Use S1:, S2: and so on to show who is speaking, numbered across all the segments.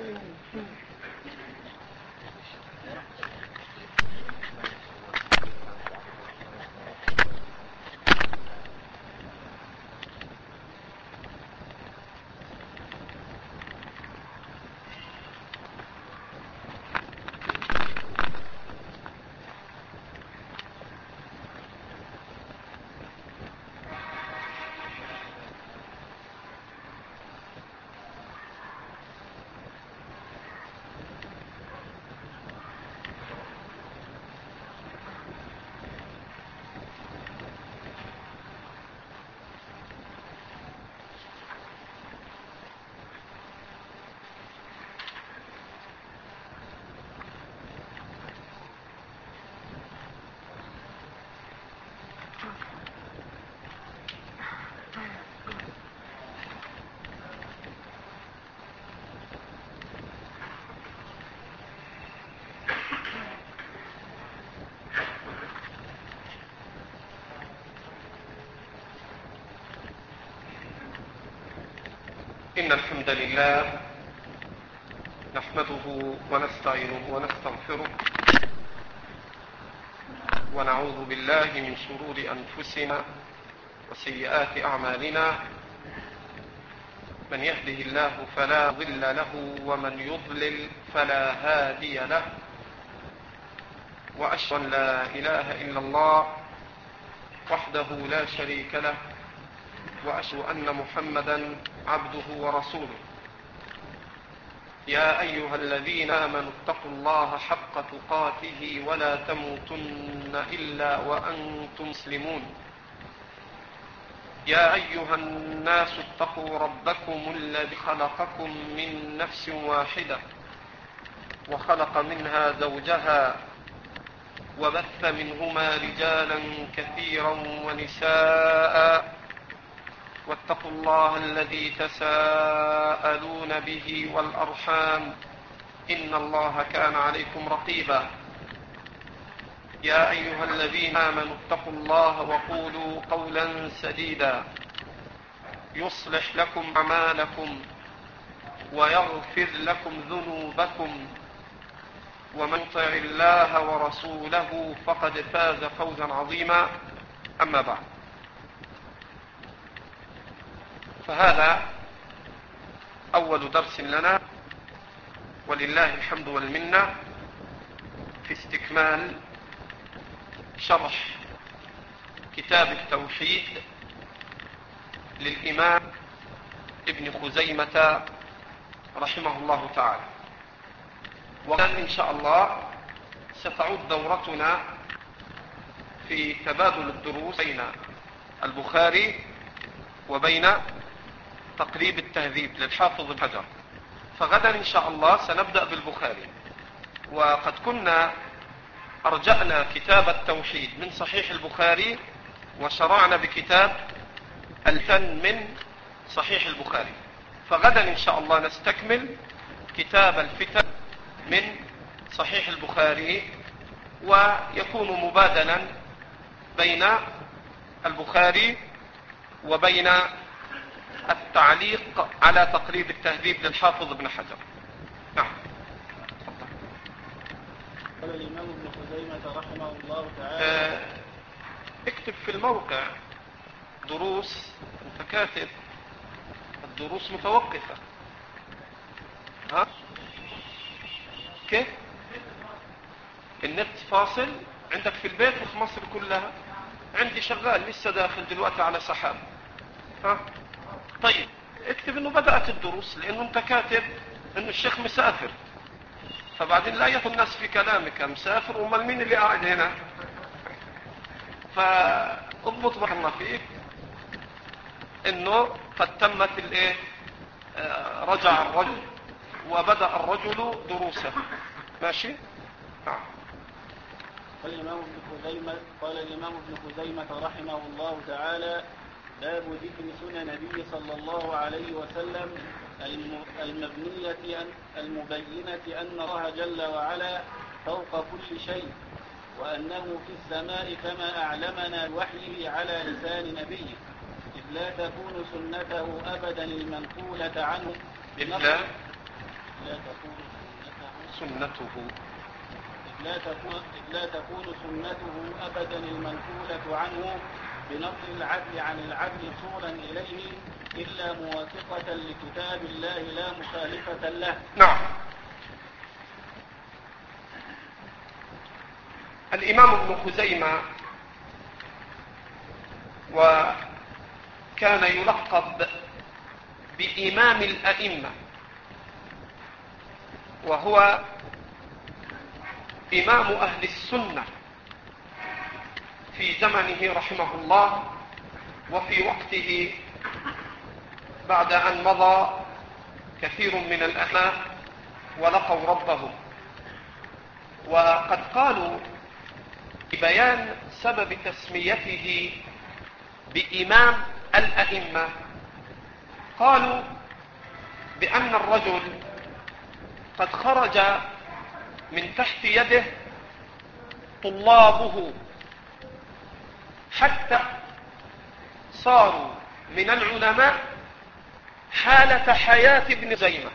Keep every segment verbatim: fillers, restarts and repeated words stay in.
S1: إن الحمد لله نحمده ونستعينه ونستغفره ونعوذ بالله من شرور أنفسنا وسيئات أعمالنا. من يهده الله فلا مضل له ومن يضلل فلا هادي له، وأشهد أن لا إله إلا الله وحده لا شريك له، وأشهد أن محمدا عبده ورسوله. يا أيها الذين آمنوا اتقوا الله حق تقاته ولا تموتن إلا وأنتم مسلمون. يا أيها الناس اتقوا ربكم الذي خلقكم من نفس واحدة وخلق منها زوجها وبث منهما رجالا كثيرا ونساء، واتقوا الله الذي تساءلون به والأرحام إن الله كان عليكم رقيبا. يا أيها الذين آمنوا اتقوا الله وقولوا قولا سديدا يصلح لكم أعمالكم ويغفر لكم ذنوبكم، ومن يطع الله ورسوله فقد فاز فوزا عظيما. أما بعد، فهذا أول درس لنا ولله الحمد والمنة في استكمال شرح كتاب التوحيد للإمام ابن خزيمة رحمه الله تعالى. وكان إن شاء الله ستعود دورتنا في تبادل الدروس بين البخاري وبين تقريب التهذيب للحافظ ابن حجر. فغدا إن شاء الله سنبدأ بالبخاري، وقد كنا أرجعنا كتاب التوحيد من صحيح البخاري وشرعنا بكتاب الفن من صحيح البخاري. فغدا إن شاء الله نستكمل كتاب الفتن من صحيح البخاري، ويكون مبادلا بين البخاري وبين التعليق على تقريب التهذيب للحافظ ابن حجر. نعم.
S2: قال الإمام ابن خزيمة رحمه الله تعالى.
S1: اه اكتب في الموقع دروس، انت كاتب الدروس متوقفة. ها كيف النت فاصل عندك في البيت وفي مصر كلها؟ عندي شغال لسه داخل دلوقتي على سحاب. ها طيب اكتب انه بدأت الدروس، لانه انت كاتب انه الشيخ مسافر، فبعدين لا يدخل الناس في كلامك مسافر ومال مين اللي قاعد هنا. فاضبط بارك الله فيك انه قد تمت الايه، آه رجع الرجل وبدأ الرجل دروسه. ماشي. نعم.
S2: قال الإمام ابن خزيمة قال الإمام ابن خزيمة رحمه الله تعالى: باب ذكر سنن النبي صلى الله عليه وسلم المبنية المبينة أن الله جل وعلا فوق كل شيء، وأنه في السماء كما أعلمنا بوحيه على لسان نبيه، إذ لا تكون سنته أبدا المنقولة عنه
S1: إلا
S2: لا تكون
S1: سنته
S2: إذ لا تكون, إذ لا تكون سنته أبدا المنقولة عنه بنقل العدل عن العدل وصولا إليه إلا موافقة لكتاب الله لا مخالفة له.
S1: نعم. الإمام ابن خزيمة وكان يلقب بإمام الأئمة، وهو إمام أهل السنة في زمنه رحمه الله، وفي وقته بعد أن مضى كثير من الأئمة ولقوا ربهم. وقد قالوا ببيان سبب تسميته بإمام الأئمة، قالوا بأن الرجل قد خرج من تحت يده طلابه حتى صاروا من العلماء حالة حياة ابن خزيمة،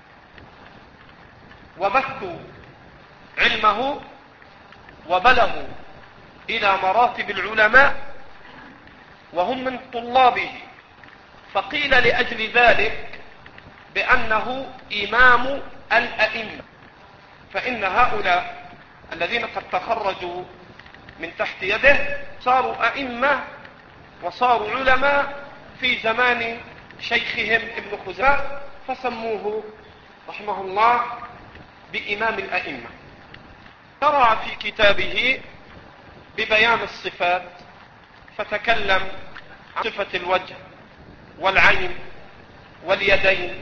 S1: وبثوا علمه وبلغوا إلى مراتب العلماء وهم من طلابه، فقيل لأجل ذلك بأنه إمام الأئمة. فإن هؤلاء الذين قد تخرجوا من تحت يده صاروا أئمة وصاروا علماء في زمان شيخهم ابن خزيمة، فسموه رحمه الله بإمام الأئمة. شرع في كتابه ببيان الصفات، فتكلم عن صفة الوجه والعين واليدين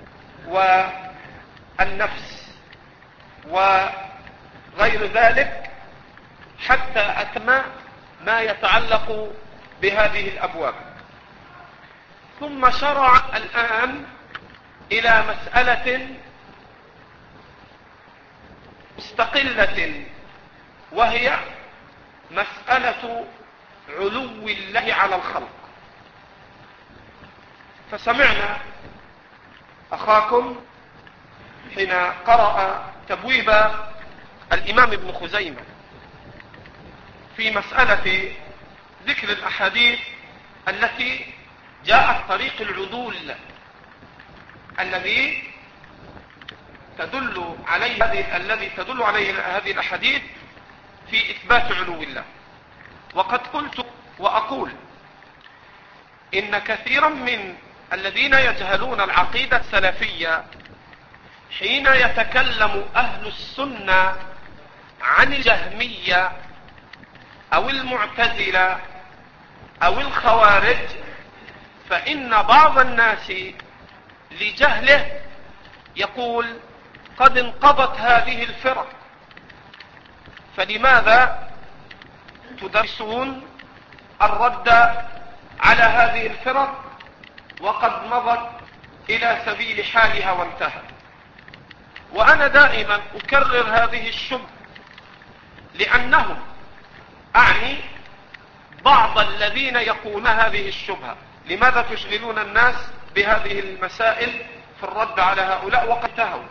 S1: والنفس وغير ذلك، حتى أتم ما يتعلق بهذه الأبواب. ثم شرع الآن إلى مسألة مستقلة، وهي مسألة علو الله على الخلق. فسمعنا أخاكم حين قرأ تبويب الإمام ابن خزيمة في مسألة ذكر الأحاديث التي جاءت طريق العدول الذي تدل عليه هذه الذي تدل عليه هذه الأحاديث في إثبات علو الله. وقد قلت وأقول إن كثيرا من الذين يجهلون العقيدة السلفية حين يتكلم أهل السنة عن الجهمية أو المعتزلة أو الخوارج، فإن بعض الناس لجهله يقول قد انقضت هذه الفرق، فلماذا تدرسون الرد على هذه الفرق وقد مضت إلى سبيل حالها وانتهت؟ وأنا دائما أكرر هذه الشبهة، لأنهم أعني بعض الذين يقولون هذه الشبهة: لماذا تشغلون الناس بهذه المسائل في الرد على هؤلاء وقد انتهوا؟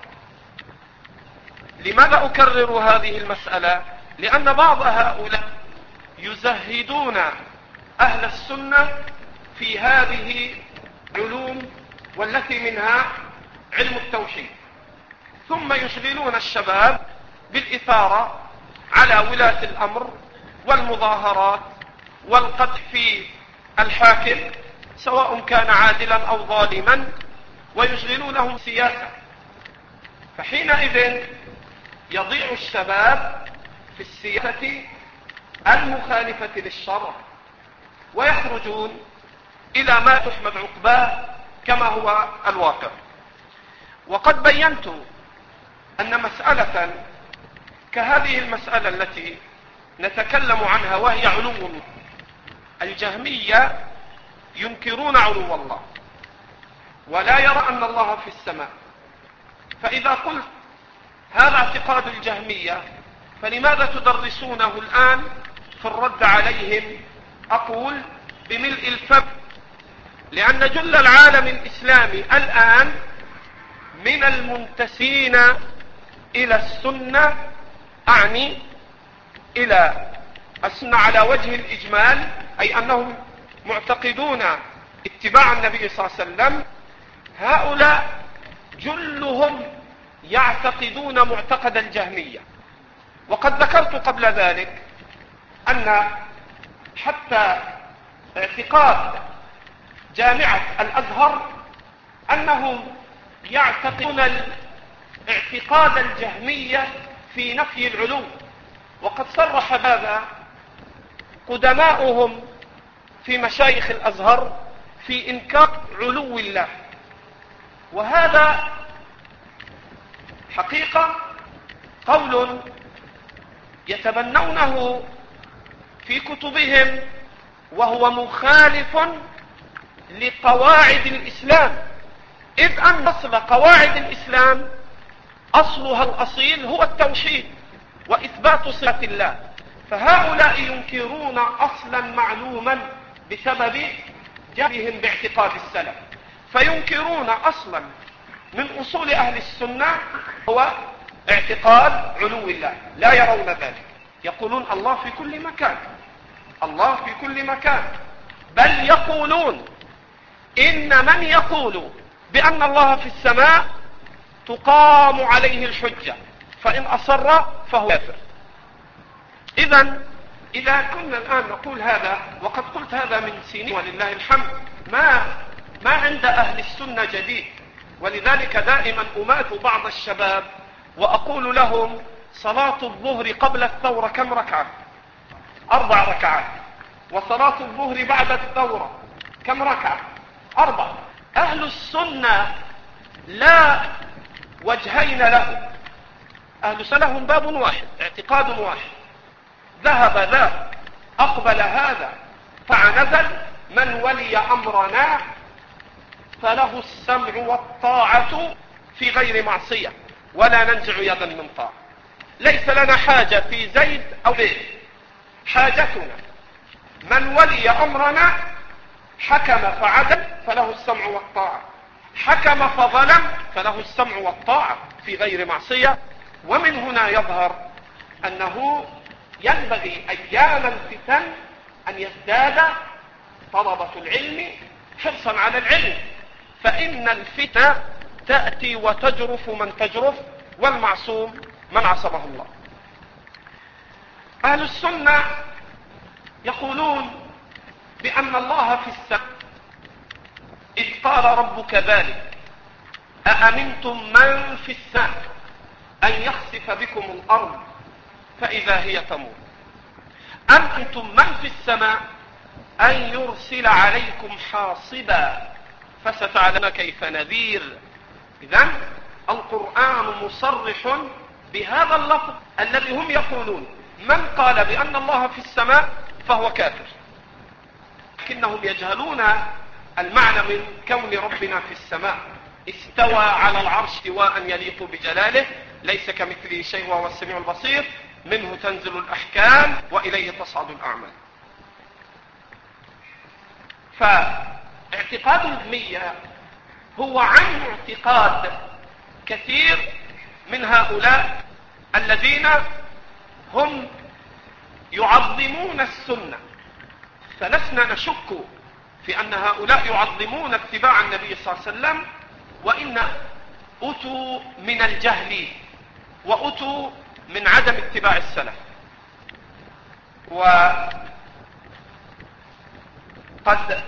S1: لماذا أكرر هذه المسألة؟ لأن بعض هؤلاء يزهدون أهل السنة في هذه العلوم والتي منها علم التوحيد، ثم يشغلون الشباب بالإثارة على ولاة الأمر والمظاهرات والقدح في الحاكم سواء كان عادلا أو ظالما، ويشغلونهم سياسة. فحينئذ يضيع الشباب في السياسة المخالفة للشرع، ويخرجون إلى ما تحمد عقباه كما هو الواقع. وقد بينت أن مسألة كهذه المسألة التي نتكلم عنها وهي علو الله، الجهمية ينكرون علو الله ولا يرى أن الله في السماء. فإذا قلت هذا اعتقاد الجهمية، فلماذا تدرسونه الآن في الرد عليهم؟ أقول بملء الفم، لأن جل العالم الإسلامي الآن من المنتسبين إلى السنة، أعني إلى السنة على وجه الإجمال، أي أنهم معتقدون اتباع النبي صلى الله عليه وسلم، هؤلاء جلهم يعتقدون معتقد الجهمية. وقد ذكرت قبل ذلك أن حتى اعتقاد جامعة الأزهر أنهم يعتقدون اعتقاد الجهمية في نفي العلو، وقد صرح هذا قدماؤهم في مشايخ الأزهر في إنكار علو الله. وهذا حقيقة قول يتبنونه في كتبهم، وهو مخالف لقواعد الإسلام، إذ أن أصل قواعد الإسلام أصلها الأصيل هو التوحيد وإثبات صفات الله، فهؤلاء ينكرون أصلا معلوما بسبب جهلهم باعتقاد السلف، فينكرون أصلا من أصول أهل السنة هو اعتقاد علو الله، لا يرون ذلك، يقولون الله في كل مكان، الله في كل مكان، بل يقولون إن من يقول بأن الله في السماء تقام عليه الحجة، فإن أصر فهو كافر. إذن إذا كنا الآن نقول هذا، وقد قلت هذا من سنين ولله الحمد، ما ما عند أهل السنة جديد، ولذلك دائما أمات بعض الشباب وأقول لهم صلاة الظهر قبل الثورة كم ركعة؟ أربع ركعات. وصلاة الظهر بعد الثورة كم ركعة؟ أربع. أهل السنة لا وجهين له، أهل السنة هم باب واحد، اعتقاد واحد، ذهب ذا أقبل هذا فعنزل، من ولي أمرنا فله السمع والطاعة في غير معصية، ولا ننزع يدا من طاعة. ليس لنا حاجة في زيد أو بيت، حاجتنا من ولي أمرنا حكم فعدل فله السمع والطاعة، حكم فظلم فله السمع والطاعة في غير معصية. ومن هنا يظهر أنه ينبغي أيام الفتن أن يزداد طلبة العلم حرصا على العلم، فإن الفتن تأتي وتجرف من تجرف، والمعصوم من عصمه الله. أهل السنة يقولون بأن الله في السماء، إذ قال ربك ذلك أأمنتم من في السماء أن يخسف بكم الأرض فإذا هي تمور، أم أنتم من في السماء أن يرسل عليكم حاصبا فستعلمون كيف نذير. إذن القرآن مصرح بهذا اللفظ الذي هم يقولون من قال بأن الله في السماء فهو كافر، لكنهم يجهلون المعنى من كون ربنا في السماء. استوى على العرش استواء يليق بجلاله، ليس كمثله شيء وهو السميع البصير، منه تنزل الأحكام وإليه تصعد الأعمال. فاعتقاد الجهمية هو عن اعتقاد كثير من هؤلاء الذين هم يعظمون السنة، فلسنا نشك في أن هؤلاء يعظمون اتباع النبي صلى الله عليه وسلم، وإن أتوا من الجهل وأتوا من عدم اتباع السلف. وقد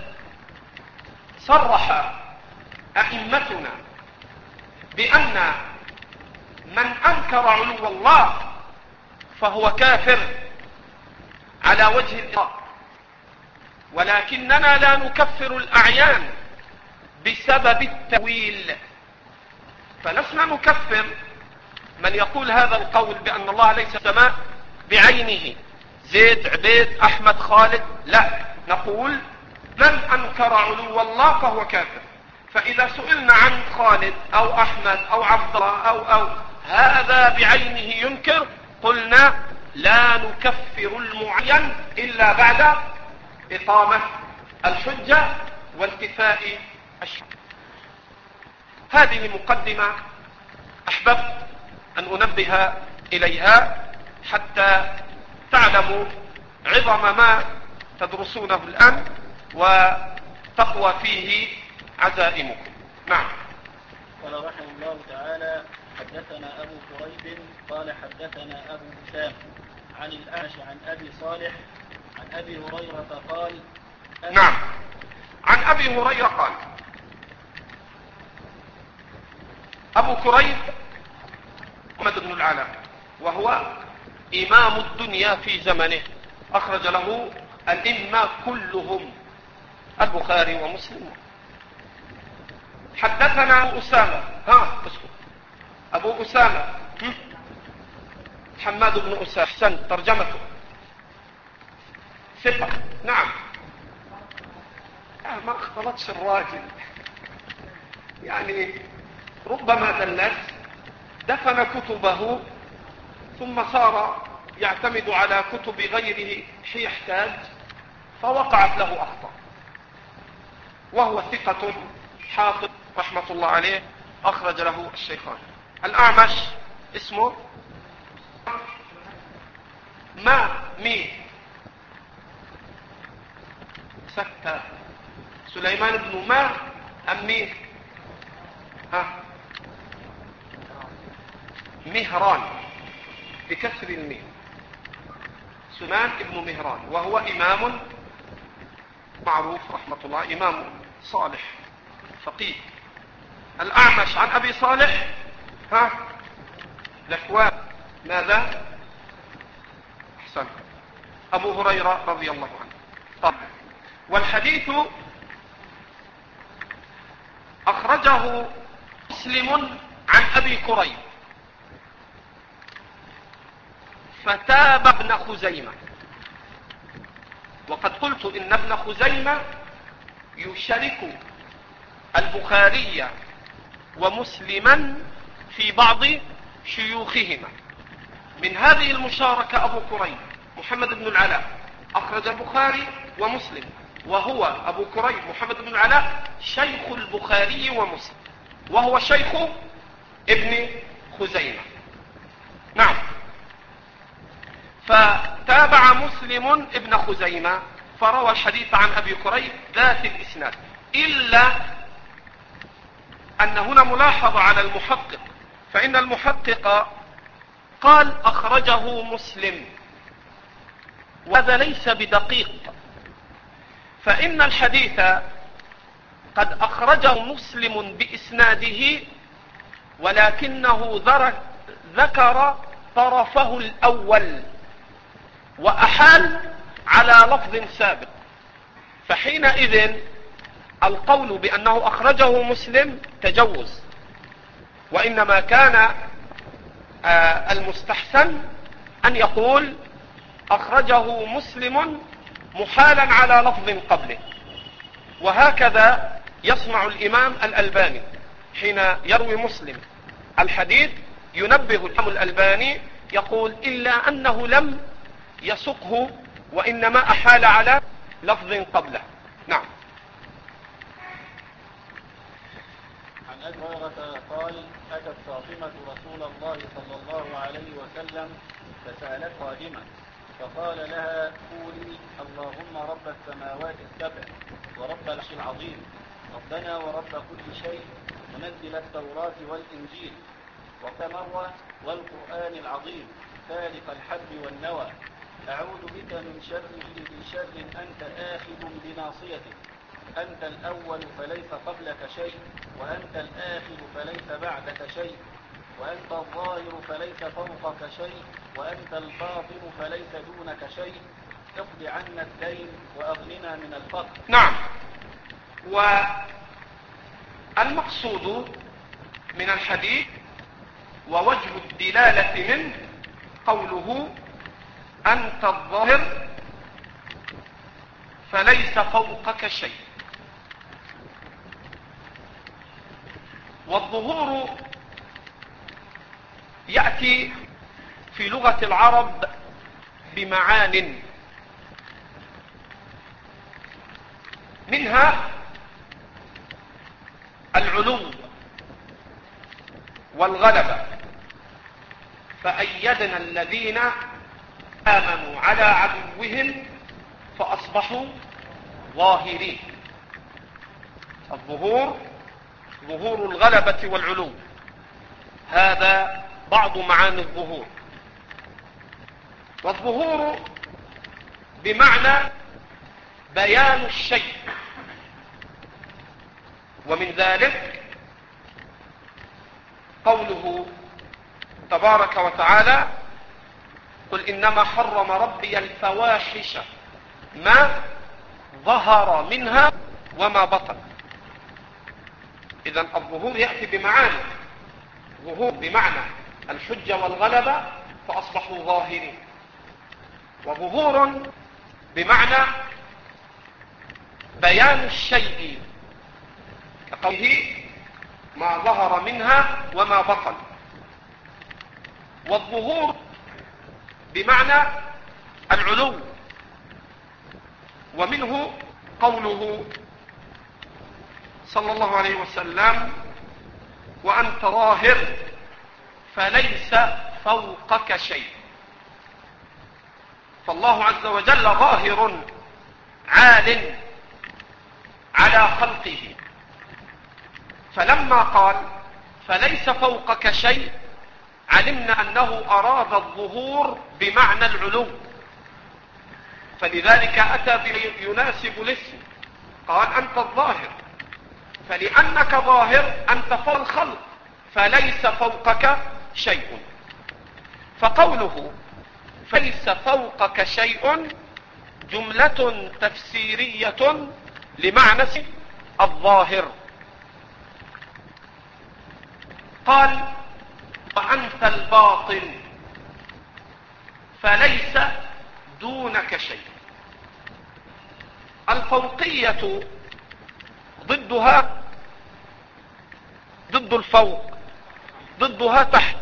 S1: صرح أئمتنا بأن من أنكر علو الله فهو كافر على وجه الإطلاق، ولكننا لا نكفر الأعيان بسبب التأويل، فلسنا نكفر من يقول هذا القول بأن الله ليس السماء بعينه، زيد عبيد أحمد خالد، لا، نقول من أنكر علو الله فهو كافر. فإذا سئلنا عن خالد أو أحمد أو عبد الله أو أو هذا بعينه ينكر، قلنا لا نكفر المعين إلا بعد إقامة الحجة وانتفاء الشرك. هذه مقدمة أحببت أن أنبه إليها حتى تعلموا عظم ما تدرسونه الآن وتقوى فيه عزائمكم. نعم.
S2: قال رحمه الله تعالى: حدثنا أبو كريب قال حدثنا أبو أسامة عن الأعمش عن أبي صالح عن أبي هريرة قال.
S1: نعم. عن أبي هريرة قال. أبو كريب محمد بن العلاء وهو إمام الدنيا في زمنه، أخرج له الإمة كلهم البخاري ومسلم. حدثنا أسامة. ها اسكت. أبو أسامة حماد بن أسامة. أحسن. ترجمته ثقة. نعم. ما اختلطش الراجل، يعني ربما دلت دفن كتبه ثم صار يعتمد على كتب غيره حين يحتاج فوقعت له أخطاء، وهو ثقة حافظ رحمة الله عليه، أخرج له الشيخان. الأعمش اسمه ما مين سكتة سليمان بن ما أم مين؟ ها مهران بكسر الميم، سليمان بن مهران، وهو إمام معروف رحمة الله، إمام صالح فقيه. الأعمش عن أبي صالح ها لكواب ماذا؟ أحسن. أبو هريرة رضي الله عنه. طب والحديث أخرجه مسلم عن أبي كريب فتاب ابن خزيمة، وقد قلت إن ابن خزيمة يشارك البخاري ومسلما في بعض شيوخهما. من هذه المشاركة أبو كريب محمد بن العلاء أخرج البخاري ومسلم، وهو أبو كريب محمد بن العلاء شيخ البخاري ومسلم، وهو شيخ ابن خزيمة. نعم. فتابع مسلم ابن خزيمة فروى الحديث عن أبي كريب ذات الإسناد، إلا أن هنا ملاحظة على المحقق، فإن المحقق قال أخرجه مسلم، وهذا ليس بدقيق، فإن الحديث قد أخرجه مسلم بإسناده ولكنه ذكر طرفه الأول وأحال على لفظ سابق، فحينئذ القول بأنه أخرجه مسلم تجوز، وإنما كان المستحسن أن يقول أخرجه مسلم محالا على لفظ قبله. وهكذا يصنع الإمام الألباني حين يروي مسلم الحديث، ينبه الإمام الألباني يقول إلا أنه لم يسقه وإنما أحال على لفظ قبله. نعم.
S2: عن أبي هريرة قال: أتت فاطمة رسول الله صلى الله عليه وسلم فسألت خادمة فقال لها: قولي اللهم رب السماوات السبع ورب العرش العظيم، ربنا ورب كل شيء، منزل التوراة والإنجيل، وكمر والقرآن العظيم، فالق الحب والنوى، أعوذ بك من شر كل شر أنت آخذ بناصيته، أنت الأول فليس قبلك شيء، وأنت الآخر فليس بعدك شيء، وأنت الظاهر فليس فوقك شيء، وأنت الباطن فليس دونك شيء، اقض عنا الدين وأغننا من الفقر.
S1: نعم. والمقصود من الحديث ووجه الدلالة منه قوله أنت الظاهر فليس فوقك شيء. والظهور يأتي في لغة العرب بمعان، منها العلو والغلبة، فأيدنا الذين آمنوا على عدوهم فأصبحوا ظاهرين. الظهور ظهور الغلبة والعلو، هذا بعض معاني الظهور. والظهور بمعنى بيان الشيء، ومن ذلك قوله تبارك وتعالى: قل إنما حرم ربي الفواحش ما ظهر منها وما بطن. إذن الظهور يأتي بمعاني، ظهور بمعنى الحجة والغلبة فأصبحوا ظاهرين، وظهور بمعنى بيان الشيء كقوله ما ظهر منها وما بطن. والظهور بمعنى العلو، ومنه قوله صلى الله عليه وسلم: وأنت ظاهر فليس فوقك شيء. فالله عز وجل ظاهر عال على خلقه، فلما قال فليس فوقك شيء علمنا أنه أراد الظهور بمعنى العلو، فلذلك أتى بيناسب الاسم، قال أنت الظاهر، فلأنك ظاهر أنت فوق الخلق فليس فوقك شيء. فقوله فليس فوقك شيء جملة تفسيرية لمعنى الظاهر. قال وأنت الباطن فليس دونك شيء. الفوقية ضدها ضد الفوق، ضدها تحت.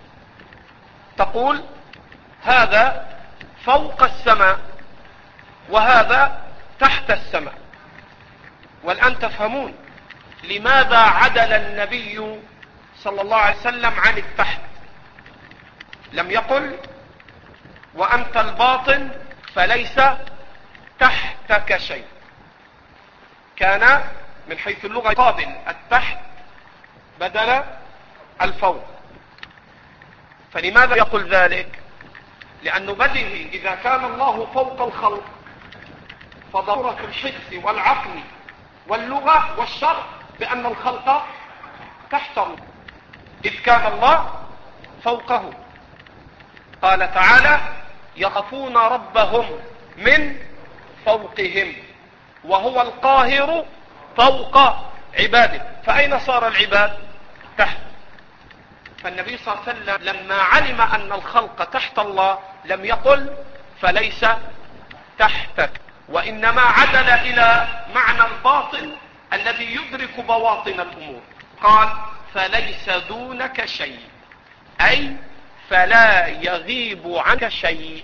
S1: تقول هذا فوق السماء وهذا تحت السماء. والآن تفهمون لماذا عدل النبي صلى الله عليه وسلم عن التحت. لم يقل وأنت الباطن فليس تحتك شيء، كان من حيث اللغة قابل التحت بدل الفوق. فلماذا يقول ذلك؟ لأنه بديهي إذا كان الله فوق الخلق فضرورة الحس والعقل واللغة والشرع بأن الخلق تحته، إذ كان الله فوقه. قال تعالى يخافون ربهم من فوقهم وهو القاهر فوق عباده. فأين صار العباد؟ تحت. فالنبي صلى الله عليه وسلم لما علم أن الخلق تحت الله لم يقل فليس تحتك، وإنما عدل إلى معنى الباطن الذي يدرك بواطن الأمور. قال فليس دونك شيء، أي فلا يغيب عنك شيء.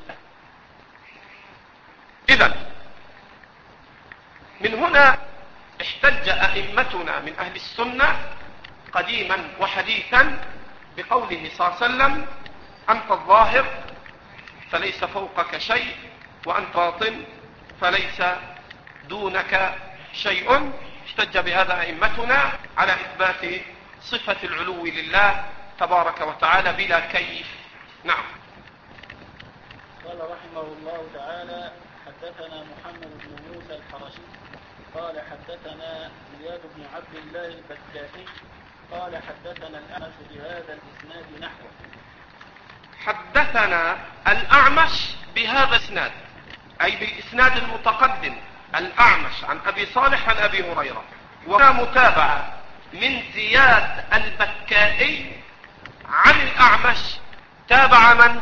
S1: إذن من هنا احتج أئمتنا من أهل السنة قديما وحديثا بقوله صلى الله عليه وسلم أنت الظاهر فليس فوقك شيء وأنت باطن فليس دونك شيء. احتج بهذا أئمتنا على إثبات صفة العلو لله تبارك وتعالى بلا كيف. نعم.
S2: قال رحمه الله تعالى حدثنا محمد بن موسى الحرشي قال حدثنا زياد بن عبد الله البكائي قال حدثنا الأعمش بهذا الإسناد نحوه.
S1: حدثنا الأعمش بهذا الإسناد أي بالإسناد المتقدم، الأعمش عن أبي صالح عن أبي هريرة، وكان متابعة من زياد البكائي عن الأعمش. تابع من؟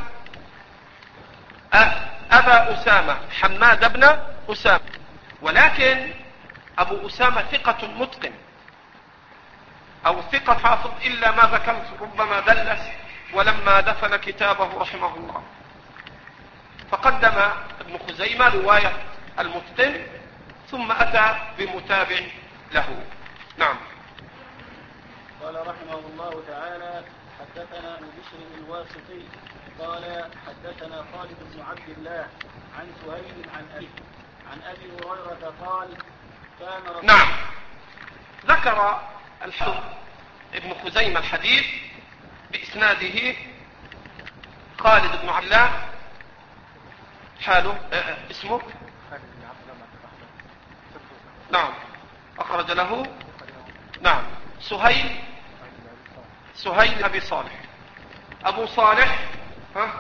S1: أبا أسامة حماد بن أسامة، ولكن أبو أسامة ثقة متقن أو ثقة حافظ إلا ما ذكرت ربما دلس ولما دفن كتابه رحمه الله. فقدم ابن خزيمة رواية المتقن ثم أتى بمتابع له. نعم.
S2: قال رحمه الله تعالى حدثنا ابن بشر الواسطي قال حدثنا خالد بن عبد الله عن سهيل عن أبي عن أبي هريرة قال كان رسول
S1: نعم. ذكر الحافظ ابن خزيمة الحديث بإسناده خالد بن عبد الله حاله اه اسمه نعم أخرج له نعم سهيل سهيل أبي صالح أبو صالح ها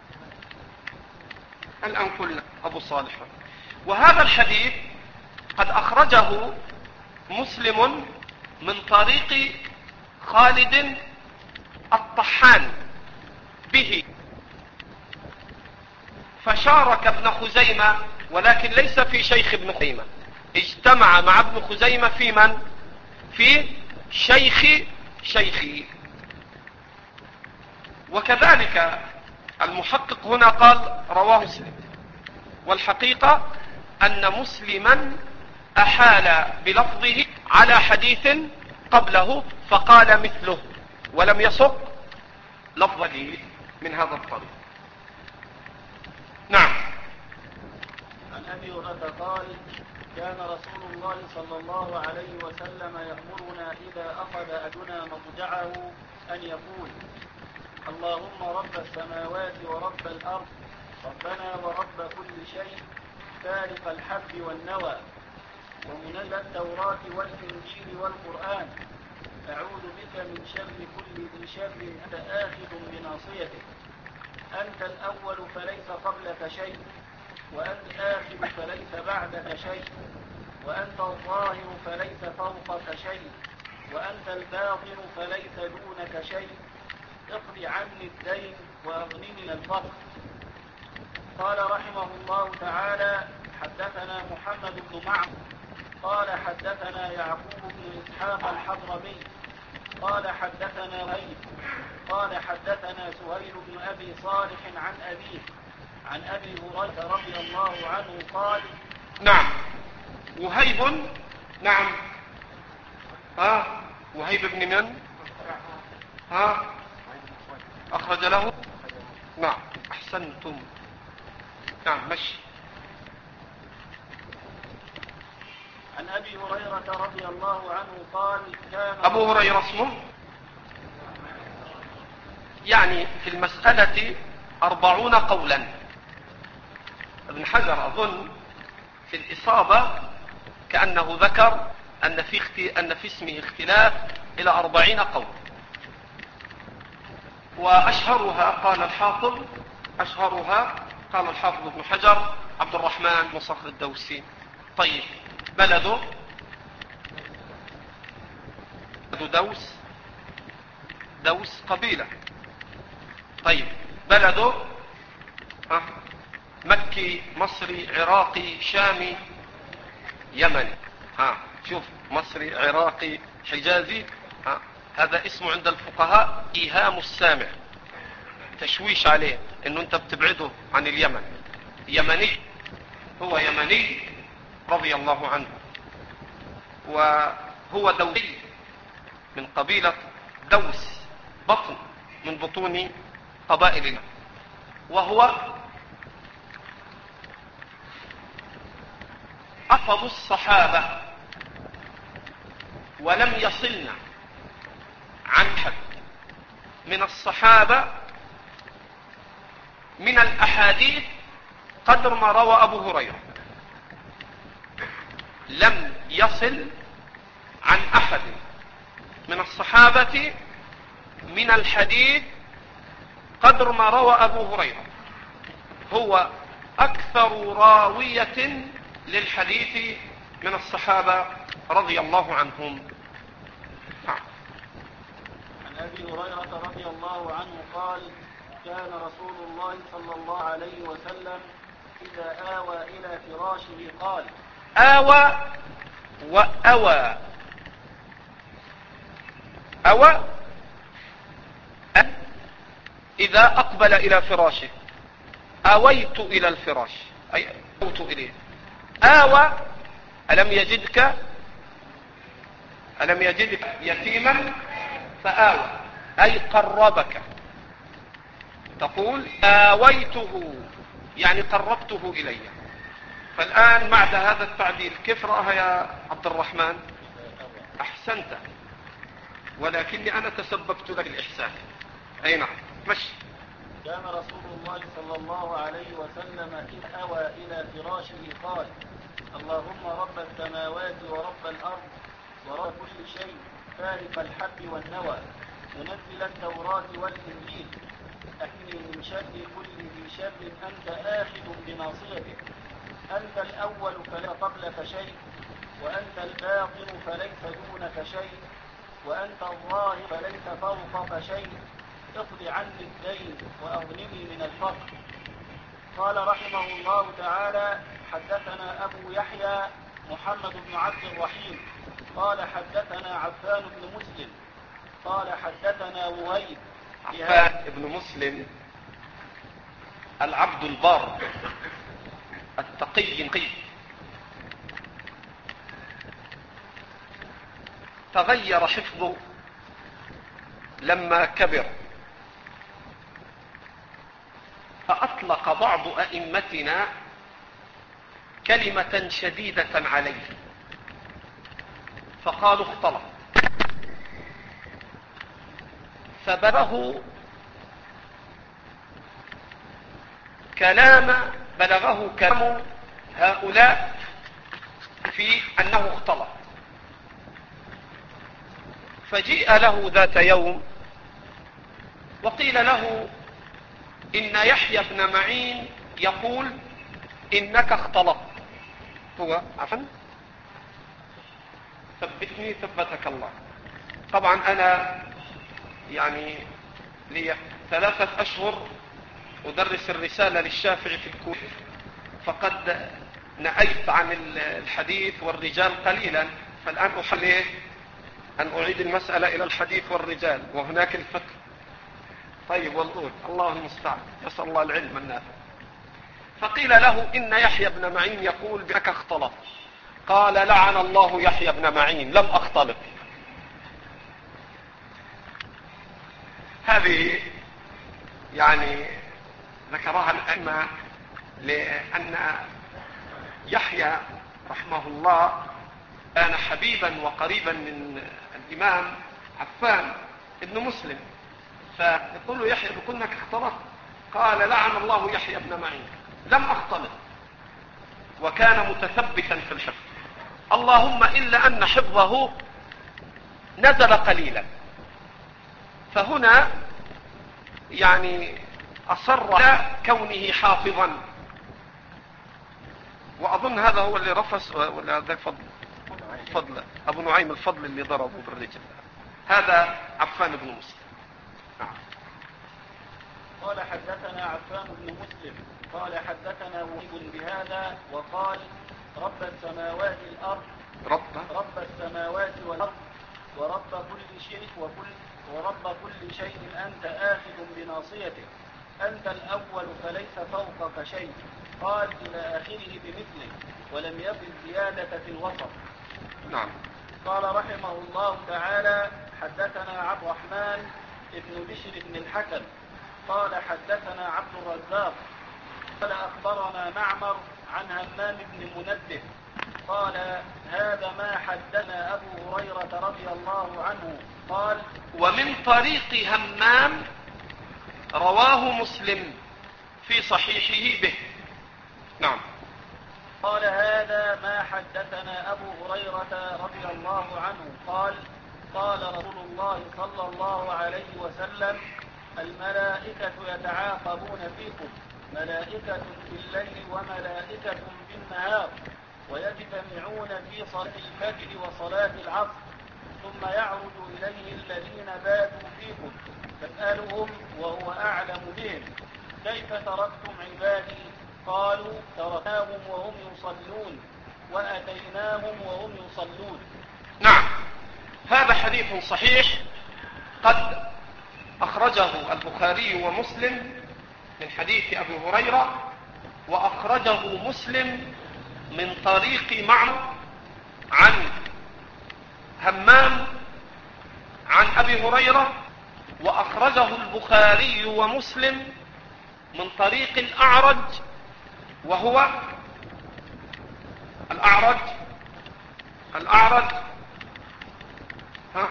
S1: الآن كله أبو صالح. وهذا الحديث قد أخرجه مسلم من طريق خالد الطحان به، فشارك ابن خزيمة ولكن ليس في شيخ ابن خزيمة، اجتمع مع ابن خزيمة في من؟ في شيخ شيخه. وكذلك المحقق هنا قال رواه مسلم، والحقيقة أن مسلما أحال بلفظه على حديث قبله فقال مثله ولم يسق لفظه من هذا الطريق. نعم.
S2: عن أبي هريرة قال كان رسول الله صلى الله عليه وسلم يأمرنا إذا أخذ أحدنا مضجعه أن يقول اللهم رب السماوات ورب الأرض ربنا ورب كل شيء فالق الحب والنوى ومنزل التوراة والإنجيل والقرآن أعوذ بك من شر كل ذي شر أنت آخذ بناصيته أنت الأول فليس قبلك شيء وأنت الآخر فليس بعدك شيء وأنت الظاهر فليس فوقك شيء وأنت الباطن فليس دونك شيء اقض عني الدين وأغنني من الفقر. قال رحمه الله تعالى حدثنا محمد بن معمر قال حدثنا يعقوب بن إسحاق الحضرمي قال حدثنا وهيب قال حدثنا سهيل بن أبي صالح عن أبيه عن أبي هريرة رضي الله عنه قال
S1: نعم. وهيب نعم ها وهيب بن من ها أخرج له نعم أحسنتم نعم مشي.
S2: عن أبي هريرة رضي الله عنه قال كان
S1: أبو هريرة اسمه يعني في المسألة أربعون قولا. ابن حجر أظن في الإصابة كأنه ذكر أن في, اختي... أن في اسمه اختلاف إلى أربعين قول، وأشهرها قال الحافظ أشهرها قال الحافظ ابن حجر عبد الرحمن بن صخر الدوسي. طيب بلده دوس دوس قبيلة. طيب بلده ها مكي مصري عراقي شامي يمني. ها شوف مصري عراقي حجازي. ها هذا اسمه عند الفقهاء إيهام السامع، تشويش عليه انه انت بتبعده عن اليمن. يمني هو يمني رضي الله عنه، وهو دوسي من قبيلة دوس بطن من بطون قبائل اليمن، وهو أحفظ الصحابة ولم يصلنا عن أحد من الصحابة من الأحاديث قدر ما روى أبو هريرة. لم يصل عن أحد من الصحابة من الحديث قدر ما روى أبو هريرة. هو أكثر راوية للحديث من الصحابة رضي الله عنهم.
S2: عن أبي هريرة رضي الله عنه قال كان رسول الله صلى الله عليه وسلم إذا آوى إلى فراشه قال
S1: آوى وأوى. أوى إذا أقبل إلى فراشه، أويت إلى الفراش أي أوت إليه. آوى ألم يجدك ألم يجدك يتيما فآوى أي قربك. تقول آويته يعني قربته إلي. فالآن بعد هذا التعديل كيف رأها يا عبد الرحمن؟ أحسنت، ولكني أنا تسببت لك الإحسان. أي نعم، مشي.
S2: كان رسول الله صلى الله عليه وسلم إذ أوى إلى فراشه قال: اللهم رب السماوات ورب الأرض ورب كل شيء فارق الحب والنوى منزل التوراة والإنجيل أحمي من شر كل ذي شر أنت آخذ بناصيته. أنت الأول فليس قبلك شيء، وأنت الباطن فليس دونك شيء، وأنت الظاهر فليس فوقك شيء. اقض عني الدين وأغنني من الفقر. قال رحمه الله تعالى: حدثنا أبو يحيى محمد بن عبد الرحيم قال حدثنا عفان بن مسلم قال حدثنا وهيب.
S1: عفان بن مسلم العبد البار التقي النقي، تغير حفظه لما كبر، فأطلق بعض أئمتنا كلمة شديدة عليه فقالوا اختلط. سببه كلام بلغه كلام هؤلاء في أنه اختلط. فجيء له ذات يوم وقيل له إن يحيى بن معين يقول إنك اختلطت. هو عفوا ثبتني ثبتك الله. طبعا أنا يعني لي ثلاثة أشهر أدرس الرسالة للشافعي في الكويت، فقد نأيت عن الحديث والرجال قليلا، فالآن أحاول أن أعيد المسألة إلى الحديث والرجال وهناك الفقه. طيب والله الله المستعان، نسأل الله العلم النافع. فقيل له إن يحيى بن معين يقول بأنك اختلط. قال لعن الله يحيى بن معين، لم أختلط. هذه يعني ذكرها الأئمة لأن يحيى رحمه الله كان حبيبا وقريبا من الإمام عفان ابن مسلم، فيقول له يحيى بكونك اختلط. قال لعن الله يحيى بن معين، لم أختلط. وكان متثبتا في الحفظ، اللهم إلا أن حفظه نزل قليلا. فهنا يعني أصر على كونه حافظا، وأظن هذا هو اللي رفس ولا ذاك فضل فضل أبو نعيم الفضل اللي ضربه بالرجل. هذا عفان بن مسلم. نعم.
S2: قال حدثنا عفان بن مسلم قال حدثنا وهيب بهذا وقال رب السماوات الأرض
S1: رب
S2: رب السماوات والأرض ورب كل شيء وكل ورب كل شيء أنت آخذ بناصيته. أنت الأول فليس فوقك شيء. قال إلى آخره بمثله، ولم يقل زيادة في الوسط.
S1: نعم.
S2: قال رحمه الله تعالى: حدثنا عبد الرحمن ابن بشر بن الحكم قال حدثنا عبد الرزاق قال أخبرنا معمر عن همام بن منبه قال هذا ما حدثنا أبو هريرة رضي الله عنه قال.
S1: ومن طريق همام رواه مسلم في صحيحه به. نعم.
S2: قال هذا ما حدثنا أبو هريرة رضي الله عنه قال قال رسول الله صلى الله عليه وسلم: الملائكة يتعاقبون فيكم، ملائكة بالليل وملائكة بالنهار، ويجتمعون في صلاة الفجر وصلاة العصر، ثم يعرج إليه الذين باتوا فيكم فاسألهم وهو أعلم بهم: كيف تركتم عبادي؟ قالوا: تركناهم وهم يصلون وأتيناهم وهم يصلون.
S1: نعم. هذا حديث صحيح قد أخرجه البخاري ومسلم من حديث أبي هريرة، وأخرجه مسلم من طريق معمر عن همام عن أبي أبي هريرة، وأخرجه البخاري ومسلم من طريق الأعرج، وهو الأعرج الأعرج ها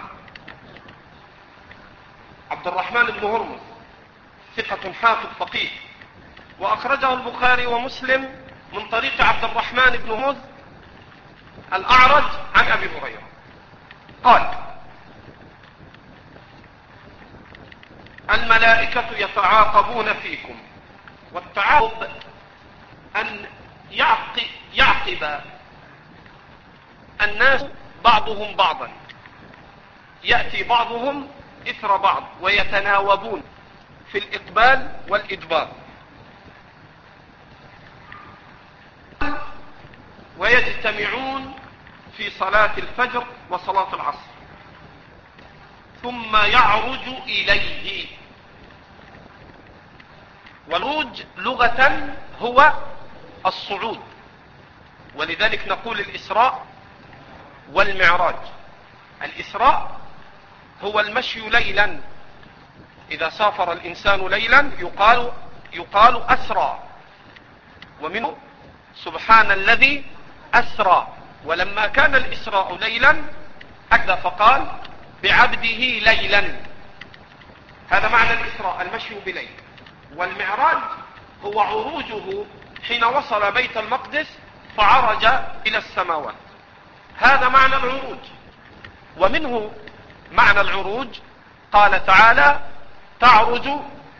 S1: عبد الرحمن بن هرمز، ثقة حافظ فقيه. وأخرجه البخاري ومسلم من طريق عبد الرحمن بن هرمز الأعرج عن أبي هريرة قال: الملائكة يتعاقبون فيكم. والتعاقب أن يعقب الناس بعضهم بعضا، يأتي بعضهم إثر بعض ويتناوبون في الإقبال والإدبار، ويجتمعون في صلاة الفجر وصلاة العصر، ثم يعرج إليه. والعروج لغة هو الصعود، ولذلك نقول الإسراء والمعراج. الإسراء هو المشي ليلا، إذا سافر الإنسان ليلا يقال, يقال أسرى، ومنه سبحان الذي أسرى. ولما كان الإسراء ليلا أكد فقال بعبده ليلا. هذا معنى الإسراء، المشي بليل. والمعراج هو عروجه حين وصل بيت المقدس فعرج إلى السماوات، هذا معنى العروج. ومنه معنى العروج قال تعالى: تعرج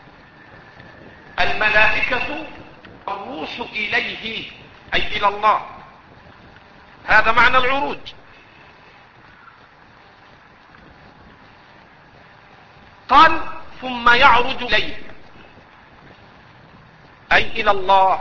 S1: الملائكة الروح إليه، أي إلى الله، هذا معنى العروج. قال: ثم يعرج إليه، أي إلى الله.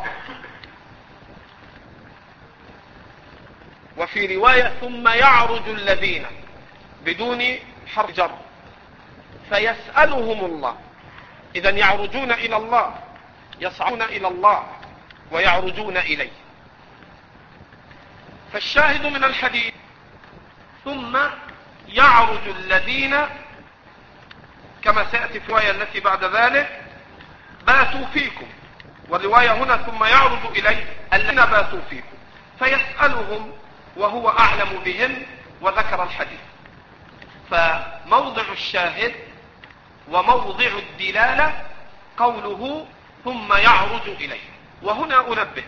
S1: وفي رواية: ثم يعرج الذين، بدون حرف جر، فيسألهم الله. إذا يعرجون إلى الله، يصعدون إلى الله ويعرجون إليه. فالشاهد من الحديث: ثم يعرج الذين، كما سيأتي في الرواية التي بعد ذلك: باتوا فيكم. والرواية هنا: ثم يعرج إليه الذين باتوا فيكم، فيسألهم وهو أعلم بهم، وذكر الحديث. فموضع الشاهد وموضع الدلالة قوله: ثم يعرج إليه. وهنا أنبه،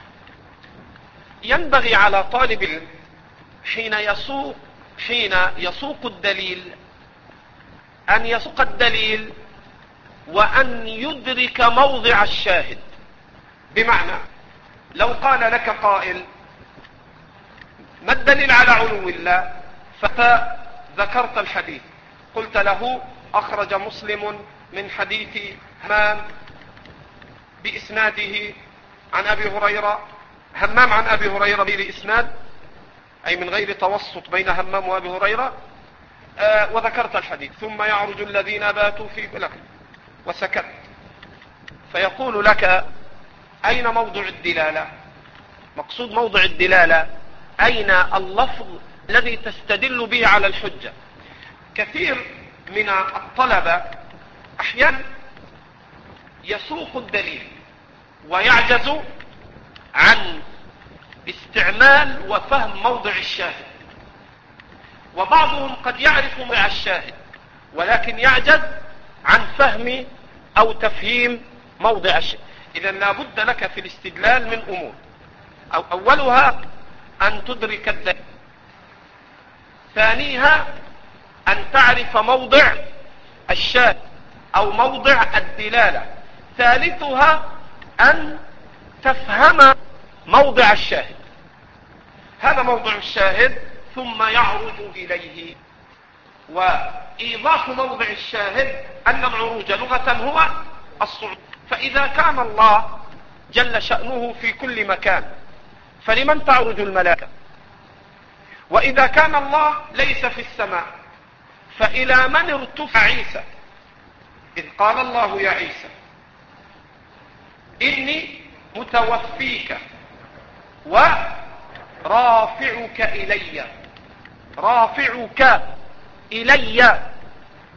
S1: ينبغي على طالب العلم حين يسوق حين يسوق الدليل أن يسوق الدليل وأن يدرك موضع الشاهد. بمعنى لو قال لك قائل: ما الدليل على علو الله؟ فذكرت الحديث، قلت له: أخرج مسلم من حديث همام بإسناده عن أبي هريرة. همام عن أبي هريرة بغير إسناد، أي من غير توسط بين همام وأبي هريرة. آه وذكرت الحديث: ثم يعرج الذين باتوا في لك، وسكت. فيقول لك: أين موضع الدلالة؟ مقصود موضع الدلالة أين اللفظ الذي تستدل به على الحجة. كثير من الطلبة أحيانا يسوق الدليل ويعجز عن استعمال وفهم موضع الشاهد، وبعضهم قد يعرف موضع الشاهد ولكن يعجز عن فهم أو تفهيم موضع الشاهد. إذن لا بد لك في الاستدلال من أمور: أو أولها أن تدرك الدليل، ثانيها أن تعرف موضع الشاهد أو موضع الدلالة، ثالثها أن تفهم موضع الشاهد. هذا موضع الشاهد: ثم يعرج إليه. وإيضاح موضع الشاهد أن العروج لغة هو الصعود. فإذا كان الله جل شأنه في كل مكان فلمن تعرج الملائكة؟ وإذا كان الله ليس في السماء فإلى من ارتفع عيسى؟ إذ قال الله: يا عيسى إني متوفيك ورافعك إلي. رافعك إلي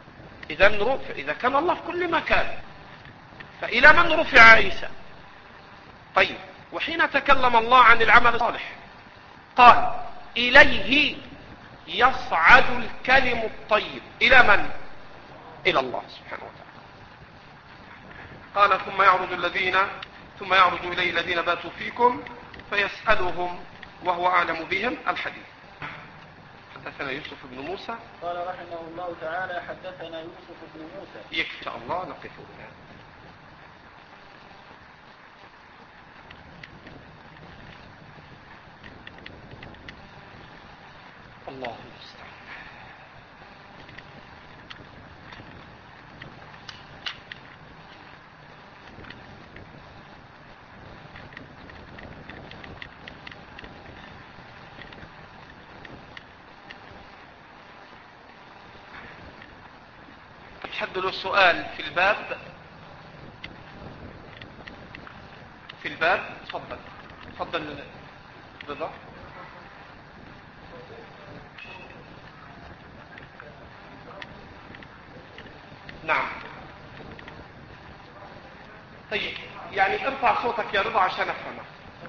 S1: إذا رفع، إذا كان الله في كل مكان فإلى من رفع عيسى؟ طيب، وحين تكلم الله عن العمل الصالح قال إليه يصعد الكلم الطيب. إلى من؟ إلى الله سبحانه وتعالى. قال ثم يعرج الذين ثم يعرج إليه الذين باتوا فيكم فيسألهم وهو أعلم بهم. الحديث. حدثنا يوسف بن موسى.
S2: قال رحمه الله تعالى حدثنا يوسف بن موسى.
S1: يكفي إن شاء الله، نقف هنا. الله المستعان. حد له سؤال في الباب؟ في الباب تفضل تفضل رضا. نعم. طيب يعني ارفع صوتك يا رضا عشان افهمك.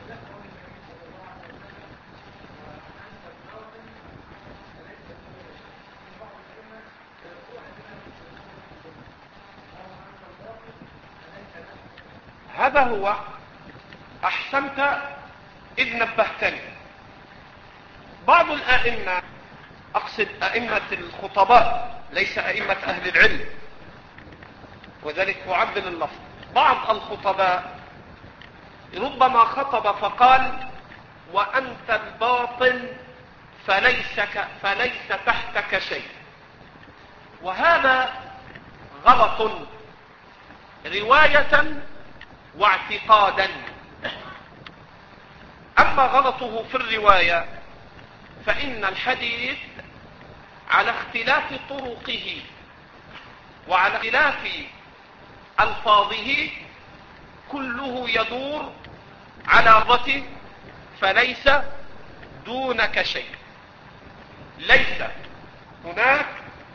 S1: هذا هو. احسنت اذ نبهتني. بعض الائمه، اقصد ائمه الخطباء ليس ائمه اهل العلم، وذلك اعدل اللفظ، بعض الخطباء ربما خطب فقال وانت الباطن فليس, فليس تحتك شيء، وهذا غلط رواية واعتقادا. اما غلطه في الرواية فان الحديث على اختلاف طرقه وعلى اختلاف الفاظه كله يدور على لفظ فليس دونك شيء. ليس هناك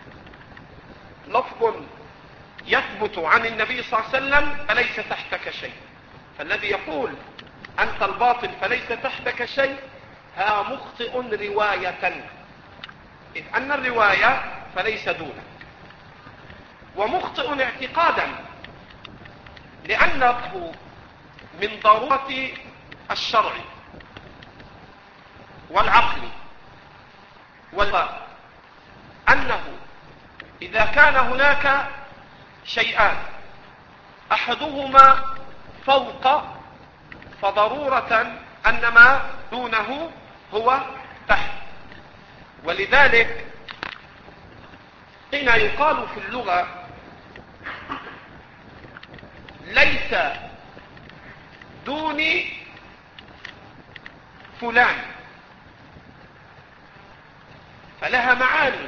S1: لفظ يثبت عن النبي صلى الله عليه وسلم فليس تحتك شيء. فالذي يقول أنت الباطن فليس تحتك شيء ها مخطئ رواية، إذ أن الرواية فليس دونك، ومخطئ اعتقادا، لأنه من ضرورة الشرع والعقل والفهم أنه إذا كان هناك شيئان أحدهما فوق فضرورة أن ما دونه هو تحت. ولذلك حين يقال في اللغة ليس دوني فلان فلها معاني،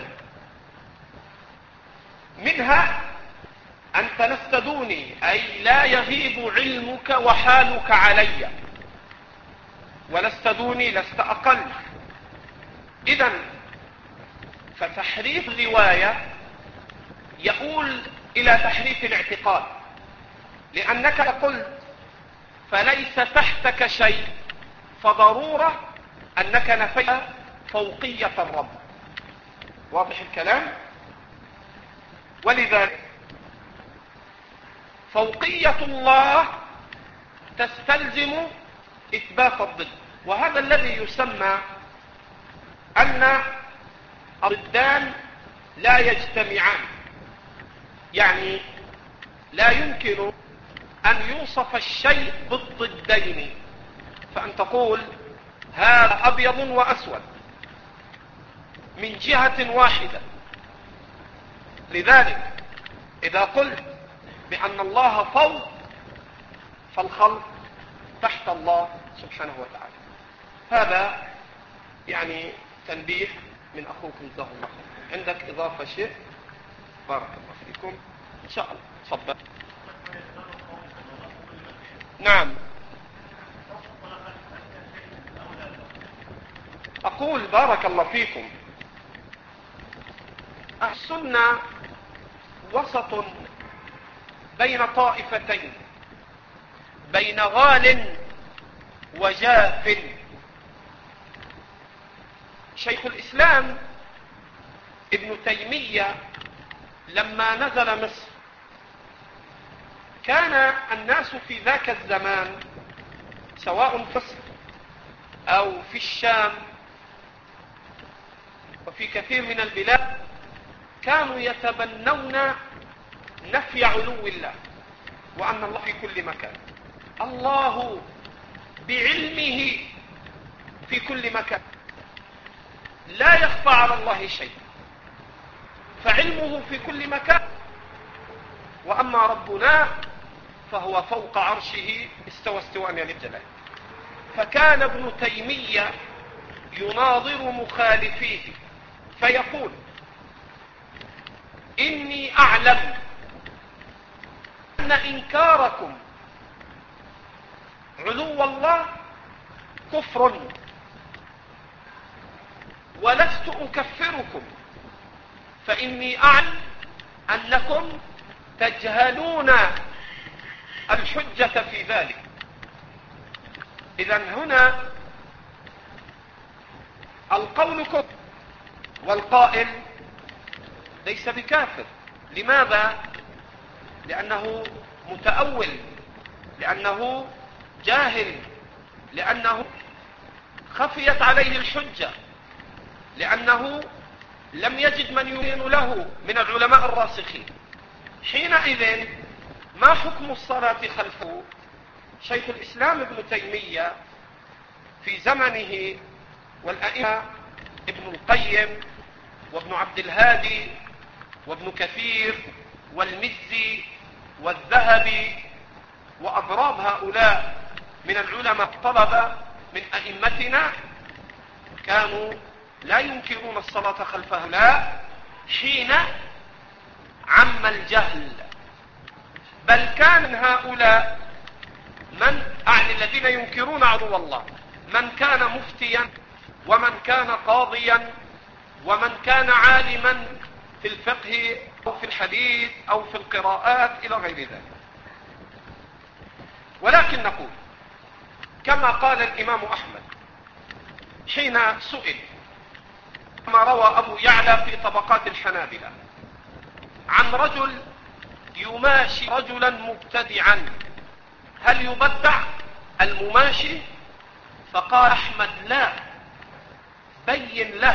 S1: منها أنت لست دوني أي لا يغيب علمك وحالك علي، ولست دوني لست أقل. إذن فتحريف الرواية يؤول إلى تحريف الاعتقاد، لأنك قلت فليس تحتك شيء فضرورة أنك نفيت فوقية الرب. واضح الكلام؟ ولذلك فوقية الله تستلزم إثبات الضد، وهذا الذي يسمى أن الضدان لا يجتمعان، يعني لا يمكن أن يوصف الشيء بالضدين، فأن تقول هذا أبيض وأسود من جهة واحدة. لذلك إذا قلت بأن الله فوق فالخلق تحت الله سبحانه وتعالى. هذا يعني تنبيه من أخوكم جزاه الله خير. عندك إضافة شيء؟ بارك الله فيكم إن شاء الله. تفضل. نعم، أقول بارك الله فيكم السنة وسط بين طائفتين، بين غال وجاف. شيخ الإسلام ابن تيمية لما نزل مصر كان الناس في ذاك الزمان سواء في مصر أو في الشام وفي كثير من البلاد كانوا يتبنون نفي علو الله، وأن الله في كل مكان. الله بعلمه في كل مكان، لا يخفى على الله شيء، فعلمه في كل مكان. وأما ربنا فهو فوق عرشه استوى استواء للجلال. فكان ابن تيمية يناظر مخالفيه فيقول: إني أعلم أن إنكاركم علو الله كفر، ولست أكفركم، فإني أعلم أنكم تجهلون الحجة في ذلك. إذن هنا القول كفر والقائل ليس بكافر. لماذا؟ لأنه متأول، لأنه جاهل، لأنه خفيت عليه الحجة، لأنه لم يجد من يبين له من العلماء الراسخين. حينئذ ما حكم الصلاة خلفه؟ شيخ الإسلام ابن تيمية في زمنه والأئمة ابن القيم وابن عبد الهادي وابن كثير والمزي والذهبي وأضراب هؤلاء من العلماء الطلبة من أئمتنا كانوا لا ينكرون الصلاة خلف هؤلاء حين عم الجهل، بل كان من هؤلاء من أعني الذين ينكرون علو الله من كان مفتيا ومن كان قاضيا ومن كان عالما في الفقه أو في الحديث أو في القراءات إلى غير ذلك. ولكن نقول كما قال الإمام أحمد حين سئل كما روى أبو يعلى في طبقات الحنابلة عن رجل يماشي رجلا مبتدعا هل يبدع المماشي؟ فقال أحمد: لا، بين له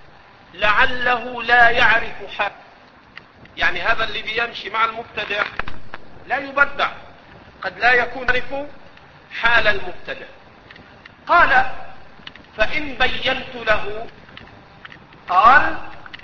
S1: لعله لا يعرف حال. يعني هذا اللي بيمشي مع المبتدع لا يبدع، قد لا يكون يعرف حال المبتدع. قال: فإن بينت له قال: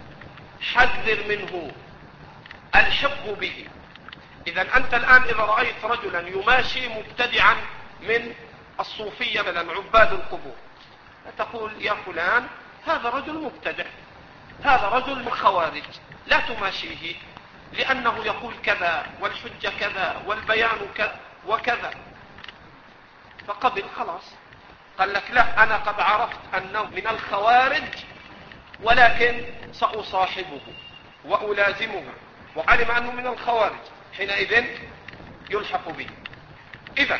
S1: حذر منه، الحقه به. إذا أنت الآن إذا رأيت رجلا يماشي مبتدعا من الصوفية مثلا عباد القبور تقول: يا فلان هذا رجل مبتدع، هذا رجل من خوارج، لا تماشيه لأنه يقول كذا والحجة كذا والبيان كذا وكذا. فقبل خلاص. قال لك: لا، أنا قد عرفت أنه من الخوارج ولكن سأصاحبه وألازمه، وعلم أنه من الخوارج، حينئذ يلحق به. إذن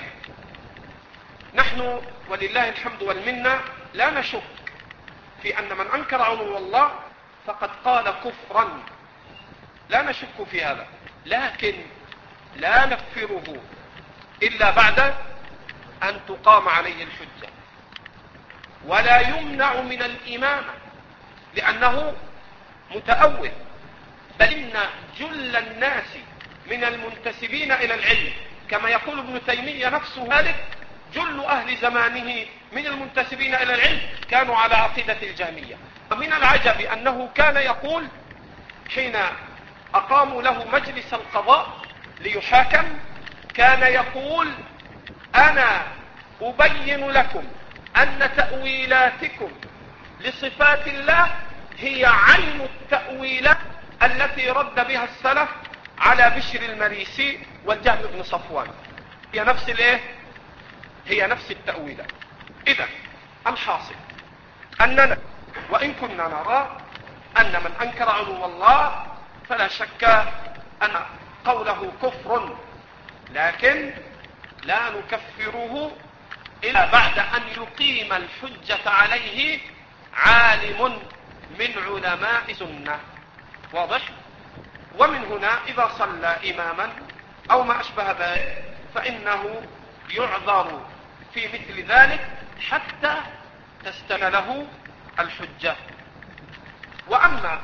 S1: نحن ولله الحمد والمنة لا نشك في أن من أنكر علو الله فقد قال كفرا، لا نشك في هذا، لكن لا نكفره إلا بعد أن تقام عليه الحجة، ولا يمنع من الإمامة لأنه متأول. بل إن جل الناس من المنتسبين إلى العلم كما يقول ابن تيمية نفسه ذلك، جل أهل زمانه من المنتسبين إلى العلم كانوا على عقيدة الجهمية. ومن العجب أنه كان يقول حين أقاموا له مجلس القضاء ليحاكم كان يقول: أنا أبين لكم أن تأويلاتكم لصفات الله هي عين التأويلات التي رد بها السلف على بشر المريسي والجهم بن صفوان، هي نفس الايه؟ هي نفس التأويلات. إذا الحاصل أننا وإن كنا نرى أن من أنكر علو الله فلا شك أن قوله كفر، لكن لا نكفره إلا بعد أن يقيم الحجة عليه عالم من علماء السنة. واضح؟ ومن هنا إذا صلى إماما أو ما أشبه ذلك فإنه يعذر في مثل ذلك حتى تستمر له الحجة. وأما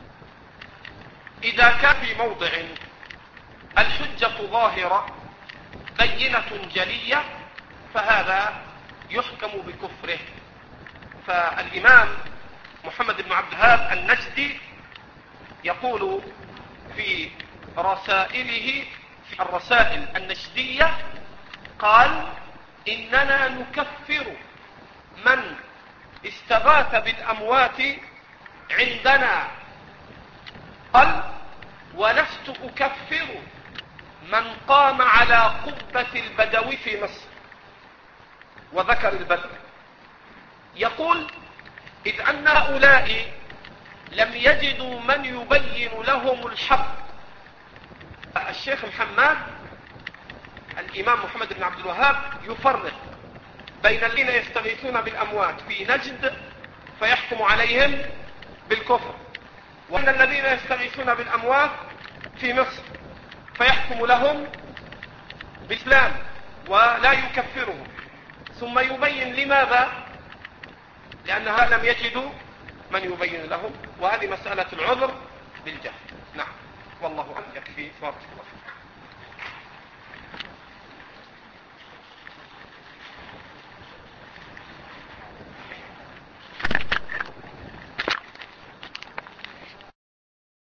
S1: إذا كان في موضع الحجة ظاهرة بينة جلية فهذا يحكم بكفره. فالإمام محمد بن عبد الوهاب النجدي يقول في رسائله في الرسائل النجدية قال: إننا نكفر من استغاث بالأموات عندنا، قال: ولست أكفر من قام على قبة البدوي في مصر، وذكر البدو. يقول: إذ أن هؤلاء لم يجدوا من يبين لهم الحق. الشيخ محمد الإمام محمد بن عبد الوهاب يفرق بين الذين يستغيثون بالأموات في نجد فيحكم عليهم بالكفر، وأن الذين يستغيثون بالأموات في مصر فيحكم لهم بالإسلام ولا يكفرهم، ثم يبين لماذا، لأنها لم يجدوا من يبين لهم. وهذه مسألة العذر بالجهل. نعم، والله أعلم. يكفي بارك الله فيك.